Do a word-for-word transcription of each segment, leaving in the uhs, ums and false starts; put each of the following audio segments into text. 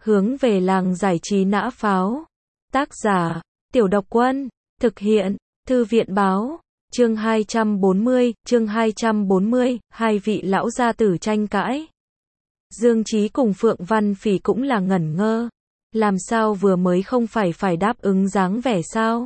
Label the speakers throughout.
Speaker 1: Hướng về làng giải trí nã pháo. Tác giả, Tiểu Độc Quân. Thực hiện, Thư viện báo. Chương hai trăm bốn mươi, chương hai trăm bốn mươi, hai vị lão gia tử tranh cãi. Dương Chí cùng Phượng Văn Phỉ cũng là ngẩn ngơ. Làm sao vừa mới không phải phải đáp ứng dáng vẻ sao?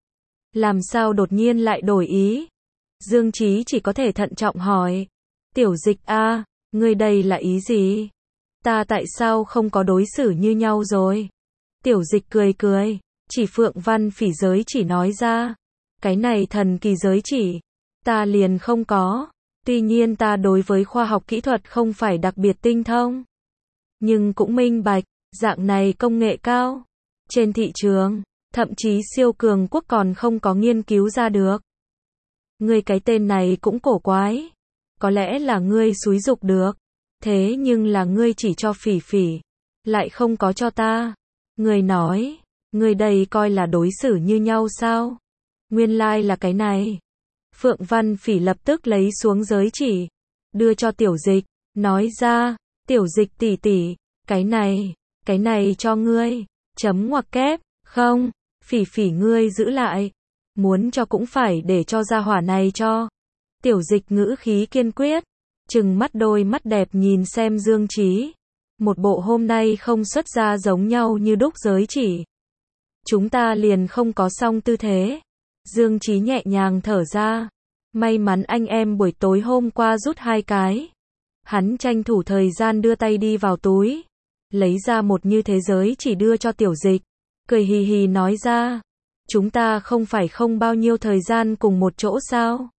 Speaker 1: Làm sao đột nhiên lại đổi ý? Dương Chí chỉ có thể thận trọng hỏi. Tiểu Dịch a, ngươi đây là ý gì? Ta tại sao không có đối xử như nhau rồi? Tiểu Dịch cười cười, chỉ Phượng Văn Phỉ giới chỉ nói ra. Cái này thần kỳ giới chỉ, ta liền không có. Tuy nhiên ta đối với khoa học kỹ thuật không phải đặc biệt tinh thông. Nhưng cũng minh bạch, dạng này công nghệ cao. Trên thị trường, thậm chí siêu cường quốc còn không có nghiên cứu ra được. Ngươi cái tên này cũng cổ quái. Có lẽ là ngươi xúi giục được. Thế nhưng là ngươi chỉ cho Phỉ Phỉ, lại không có cho ta. Ngươi nói, ngươi đây coi là đối xử như nhau sao? Nguyên lai like là cái này. Phượng Văn Phỉ lập tức lấy xuống giới chỉ, đưa cho Tiểu Dịch, nói ra, Tiểu Dịch tỷ tỷ, cái này, cái này cho ngươi, chấm ngoặc kép, không, Phỉ Phỉ ngươi giữ lại, muốn cho cũng phải để cho gia hỏa này cho. Tiểu Dịch ngữ khí kiên quyết, trừng mắt đôi mắt đẹp nhìn xem Dương Chí, một bộ hôm nay không xuất ra giống nhau như đúc giới chỉ. Chúng ta liền không có song tư thế. Dương Chí nhẹ nhàng thở ra. May mắn anh em buổi tối hôm qua rút hai cái. Hắn tranh thủ thời gian đưa tay đi vào túi, lấy ra một như thế giới chỉ đưa cho Tiểu Dịch, cười hì hì nói ra, chúng ta không phải không bao nhiêu thời gian cùng một chỗ sao?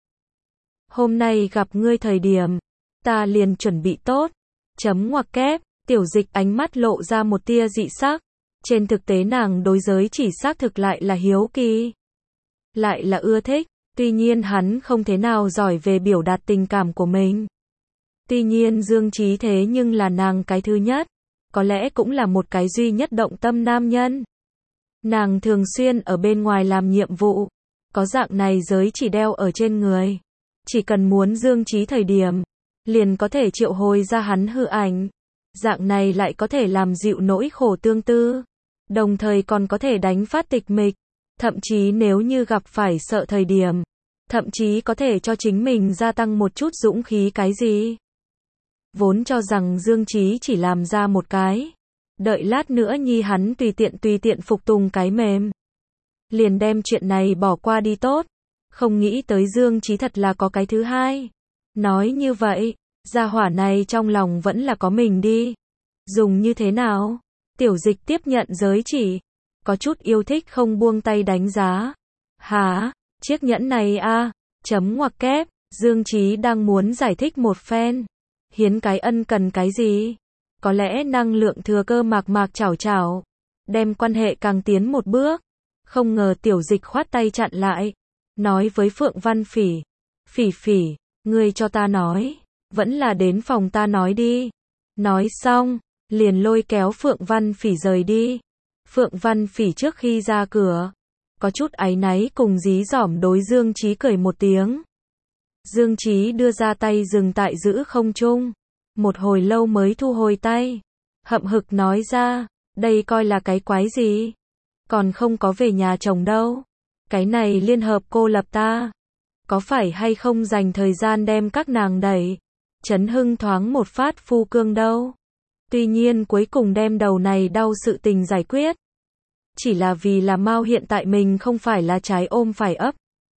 Speaker 1: Hôm nay gặp ngươi thời điểm, ta liền chuẩn bị tốt, chấm ngoặc kép. Tiểu Dịch ánh mắt lộ ra một tia dị sắc. Trên thực tế nàng đối giới chỉ xác thực lại là hiếu kỳ, lại là ưa thích. Tuy nhiên hắn không thế nào giỏi về biểu đạt tình cảm của mình. Tuy nhiên Dương Chí thế nhưng là nàng cái thứ nhất, có lẽ cũng là một cái duy nhất động tâm nam nhân. Nàng thường xuyên ở bên ngoài làm nhiệm vụ, có dạng này giới chỉ đeo ở trên người. Chỉ cần muốn Dương Chí thời điểm, liền có thể triệu hồi ra hắn hư ảnh. Dạng này lại có thể làm dịu nỗi khổ tương tư, đồng thời còn có thể đánh phát tịch mịch. Thậm chí nếu như gặp phải sợ thời điểm, thậm chí có thể cho chính mình gia tăng một chút dũng khí cái gì. Vốn cho rằng Dương Chí chỉ làm ra một cái, đợi lát nữa nhi hắn tùy tiện tùy tiện phục tùng cái mềm, liền đem chuyện này bỏ qua đi tốt. Không nghĩ tới Dương Chí thật là có cái thứ hai. Nói như vậy, gia hỏa này trong lòng vẫn là có mình đi. Dùng như thế nào? Tiểu Dịch tiếp nhận giới chỉ, có chút yêu thích không buông tay đánh giá. Hả? Chiếc nhẫn này a, chấm ngoặc kép. Dương Chí đang muốn giải thích một phen. Hiến cái ân cần cái gì? Có lẽ năng lượng thừa cơ mạc mạc chảo chảo, đem quan hệ càng tiến một bước. Không ngờ Tiểu Dịch khoát tay chặn lại, nói với Phượng Văn Phỉ, Phỉ Phỉ, ngươi cho ta nói, vẫn là đến phòng ta nói đi. Nói xong, liền lôi kéo Phượng Văn Phỉ rời đi. Phượng Văn Phỉ trước khi ra cửa, có chút áy náy cùng dí dỏm đối Dương Chí cười một tiếng. Dương Chí đưa ra tay dừng tại giữ không trung, một hồi lâu mới thu hồi tay, hậm hực nói ra, đây coi là cái quái gì? Còn không có về nhà chồng đâu. Cái này liên hợp cô lập ta, có phải hay không dành thời gian đem các nàng đẩy Trấn Hưng thoáng một phát phu cương đâu. Tuy nhiên cuối cùng đem đầu này đau sự tình giải quyết, chỉ là vì là Mao hiện tại mình không phải là trái ôm phải ấp,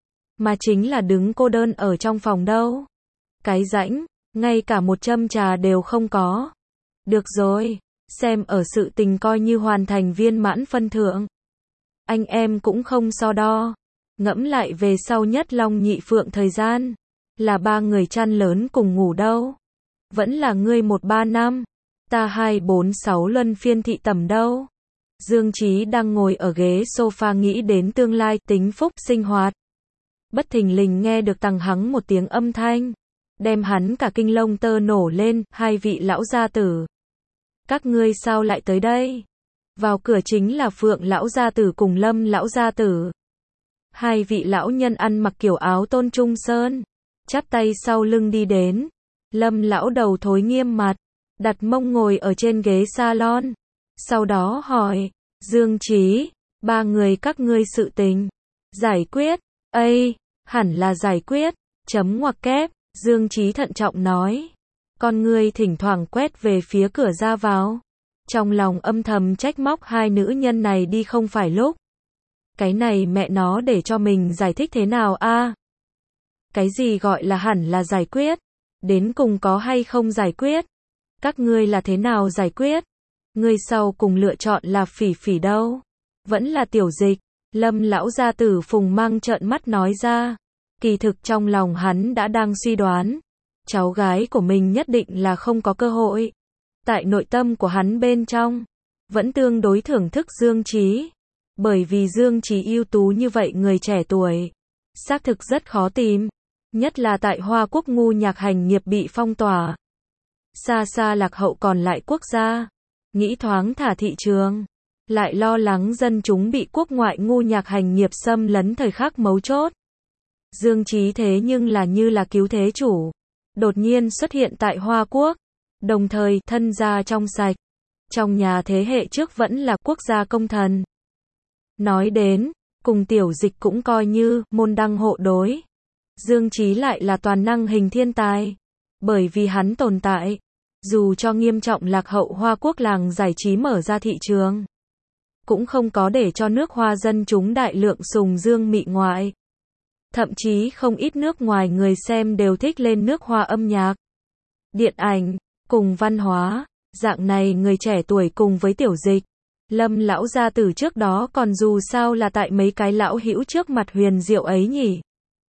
Speaker 1: mà chính là đứng cô đơn ở trong phòng đâu. Cái rãnh, ngay cả một châm trà đều không có. Được rồi, xem ở sự tình coi như hoàn thành viên mãn phân thượng. Anh em cũng không so đo. Ngẫm lại về sau nhất long nhị phượng thời gian, là ba người chăn lớn cùng ngủ đâu. Vẫn là ngươi một ba năm, ta hai bốn sáu luân phiên thị tầm đâu. Dương Chí đang ngồi ở ghế sofa nghĩ đến tương lai tính phúc sinh hoạt. Bất thình lình nghe được tằng hắng một tiếng âm thanh, đem hắn cả kinh lông tơ nổ lên. Hai vị lão gia tử, các ngươi sao lại tới đây? Vào cửa chính là Phượng lão gia tử cùng Lâm lão gia tử. Hai vị lão nhân ăn mặc kiểu áo tôn trung sơn, chắp tay sau lưng đi đến. Lâm lão đầu thối nghiêm mặt, đặt mông ngồi ở trên ghế salon, Sau đó hỏi, Dương Trí, ba người các ngươi sự tình, giải quyết, ây, hẳn là giải quyết, chấm ngoặc kép, Dương Trí thận trọng nói. Con ngươi thỉnh thoảng quét về phía cửa ra vào. Trong lòng âm thầm trách móc hai nữ nhân này đi không phải lúc. Cái này mẹ nó để cho mình giải thích thế nào a? Cái gì gọi là hẳn là giải quyết? Đến cùng có hay không giải quyết? Các ngươi là thế nào giải quyết? Ngươi sau cùng lựa chọn là Phỉ Phỉ đâu? Vẫn là Tiểu Dịch? Lâm lão gia tử Phùng Mang trợn mắt nói ra. Kỳ thực trong lòng hắn đã đang suy đoán. Cháu gái của mình nhất định là không có cơ hội. Tại nội tâm của hắn bên trong, vẫn tương đối thưởng thức Dương Trí. Bởi vì Dương Trí ưu tú như vậy người trẻ tuổi, xác thực rất khó tìm. Nhất là tại Hoa Quốc ngu nhạc hành nghiệp bị phong tỏa. Xa xa lạc hậu còn lại quốc gia. Nghĩ thoáng thả thị trường. Lại lo lắng dân chúng bị quốc ngoại ngu nhạc hành nghiệp xâm lấn thời khắc mấu chốt. Dương Trí thế nhưng là như là cứu thế chủ. Đột nhiên xuất hiện tại Hoa Quốc. Đồng thời thân gia trong sạch. Trong nhà thế hệ trước vẫn là quốc gia công thần. Nói đến, cùng Tiểu Dịch cũng coi như môn đăng hộ đối. Dương Trí lại là toàn năng hình thiên tài. Bởi vì hắn tồn tại, dù cho nghiêm trọng lạc hậu Hoa Quốc làng giải trí mở ra thị trường, cũng không có để cho nước Hoa dân chúng đại lượng sùng Dương mị ngoại. Thậm chí không ít nước ngoài người xem đều thích lên nước Hoa âm nhạc, điện ảnh, cùng văn hóa. Dạng này người trẻ tuổi cùng với Tiểu Dịch, Lâm lão gia tử trước đó còn dù sao là tại mấy cái lão hữu trước mặt huyền diệu ấy nhỉ.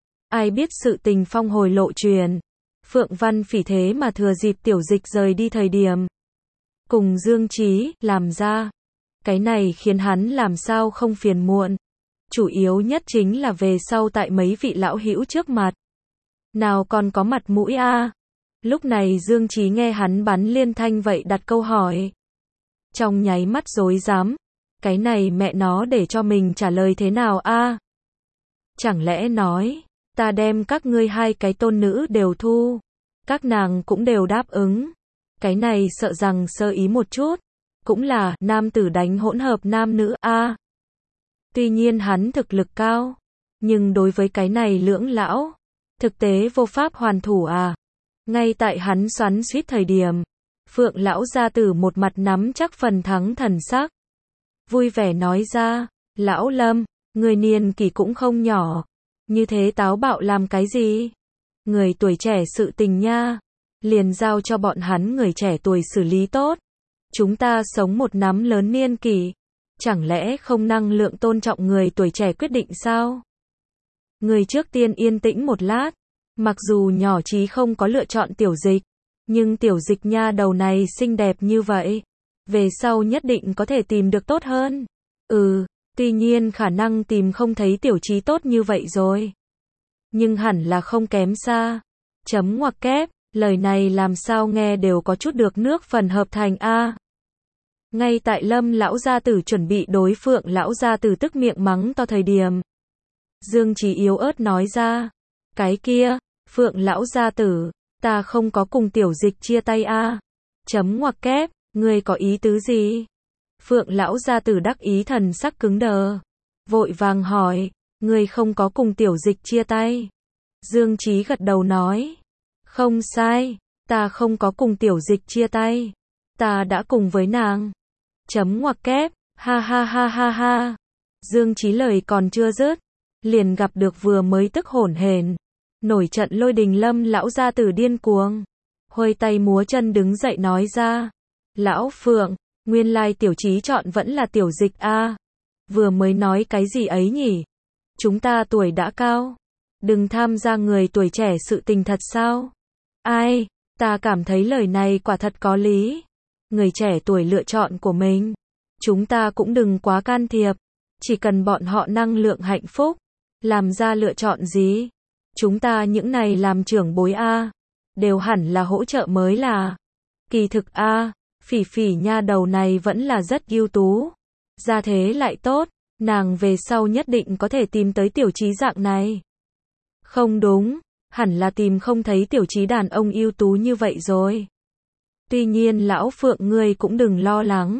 Speaker 1: Ai biết sự tình phong hồi lộ truyền. Phượng Văn Phỉ thế mà thừa dịp Tiểu Dịch rời đi thời điểm cùng Dương Trí làm ra. Cái này khiến hắn làm sao không phiền muộn. Chủ yếu nhất chính là về sau tại mấy vị lão hữu trước mặt. Nào còn có mặt mũi a? À? Lúc này Dương Trí nghe hắn bắn liên thanh vậy đặt câu hỏi. Trong nháy mắt rối rắm. Cái này mẹ nó để cho mình trả lời thế nào a? À? Chẳng lẽ nói, ta đem các ngươi hai cái tôn nữ đều thu. Các nàng cũng đều đáp ứng. Cái này sợ rằng sơ ý một chút. Cũng là nam tử đánh hỗn hợp nam nữ a. À? Tuy nhiên hắn thực lực cao. Nhưng đối với cái này lưỡng lão, thực tế vô pháp hoàn thủ à. Ngay tại hắn xoắn xuýt thời điểm, Phượng lão gia tử một mặt nắm chắc phần thắng thần sắc. Vui vẻ nói ra, lão Lâm, người niên kỷ cũng không nhỏ. Như thế táo bạo làm cái gì? Người tuổi trẻ sự tình nha. Liền giao cho bọn hắn người trẻ tuổi xử lý tốt. Chúng ta sống một nắm lớn niên kỷ. Chẳng lẽ không năng lượng tôn trọng người tuổi trẻ quyết định sao? Người trước tiên yên tĩnh một lát. Mặc dù nhỏ trí không có lựa chọn Tiểu Dịch. Nhưng Tiểu Dịch nha đầu này xinh đẹp như vậy. Về sau nhất định có thể tìm được tốt hơn. Ừ, tuy nhiên khả năng tìm không thấy Tiểu Trí tốt như vậy rồi. Nhưng hẳn là không kém xa. Chấm ngoặc kép, lời này làm sao nghe đều có chút được nước phần hợp thành a. Ngay tại Lâm lão gia tử chuẩn bị đối Phượng lão gia tử tức miệng mắng to thời điểm, Dương Trí yếu ớt nói ra, cái kia, Phượng lão gia tử, ta không có cùng Tiểu Dịch chia tay a. Chấm ngoặc kép, ngươi có ý tứ gì? Phượng lão gia tử đắc ý thần sắc cứng đờ, vội vàng hỏi, ngươi không có cùng Tiểu Dịch chia tay? Dương Trí gật đầu nói, không sai, ta không có cùng Tiểu Dịch chia tay, ta đã cùng với nàng. Chấm ngoặc kép, ha ha ha ha ha. Dương Trí lời còn chưa dứt, liền gặp được vừa mới tức hổn hển, nổi trận lôi đình Lâm lão gia tử điên cuồng, huây tay múa chân đứng dậy nói ra, lão Phượng, nguyên lai Tiểu Trí chọn vẫn là Tiểu Dịch a. À. Vừa mới nói cái gì ấy nhỉ? Chúng ta tuổi đã cao, đừng tham gia người tuổi trẻ sự tình thật sao? Ai, ta cảm thấy lời này quả thật có lý. Người trẻ tuổi lựa chọn của mình, chúng ta cũng đừng quá can thiệp, chỉ cần bọn họ năng lượng hạnh phúc, làm ra lựa chọn gì, chúng ta những này làm trưởng bối a, đều hẳn là hỗ trợ mới là. Kỳ thực a, Phỉ Phỉ nha đầu này vẫn là rất ưu tú, gia thế lại tốt, nàng về sau nhất định có thể tìm tới Tiểu Trí dạng này. Không đúng, hẳn là tìm không thấy Tiểu Trí đàn ông ưu tú như vậy rồi. Tuy nhiên lão Phượng ngươi cũng đừng lo lắng,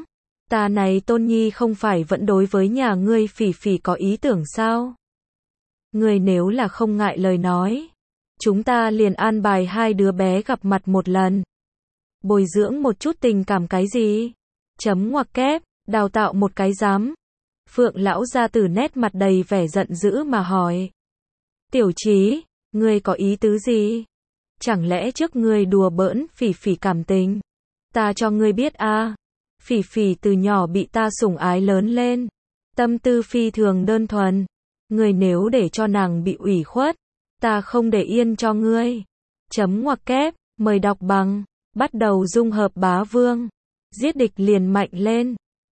Speaker 1: Ta này Tôn Nhi không phải vẫn đối với nhà ngươi Phỉ Phỉ có ý tưởng sao? Ngươi nếu là không ngại lời nói, chúng ta liền an bài hai đứa bé gặp mặt một lần. Bồi dưỡng một chút tình cảm cái gì? Chấm ngoặc kép, đào tạo một cái giám. Phượng lão gia tử nét mặt đầy vẻ giận dữ mà hỏi. Tiểu Chí, ngươi có ý tứ gì? Chẳng lẽ trước ngươi đùa bỡn Phỉ Phỉ cảm tình? Ta cho ngươi biết a, à, Phỉ Phỉ từ nhỏ bị ta sủng ái lớn lên, tâm tư phi thường đơn thuần. Ngươi nếu để cho nàng bị ủy khuất, ta không để yên cho ngươi. Chấm ngoặc kép, mời đọc bằng, bắt đầu dung hợp bá vương. Giết địch liền mạnh lên.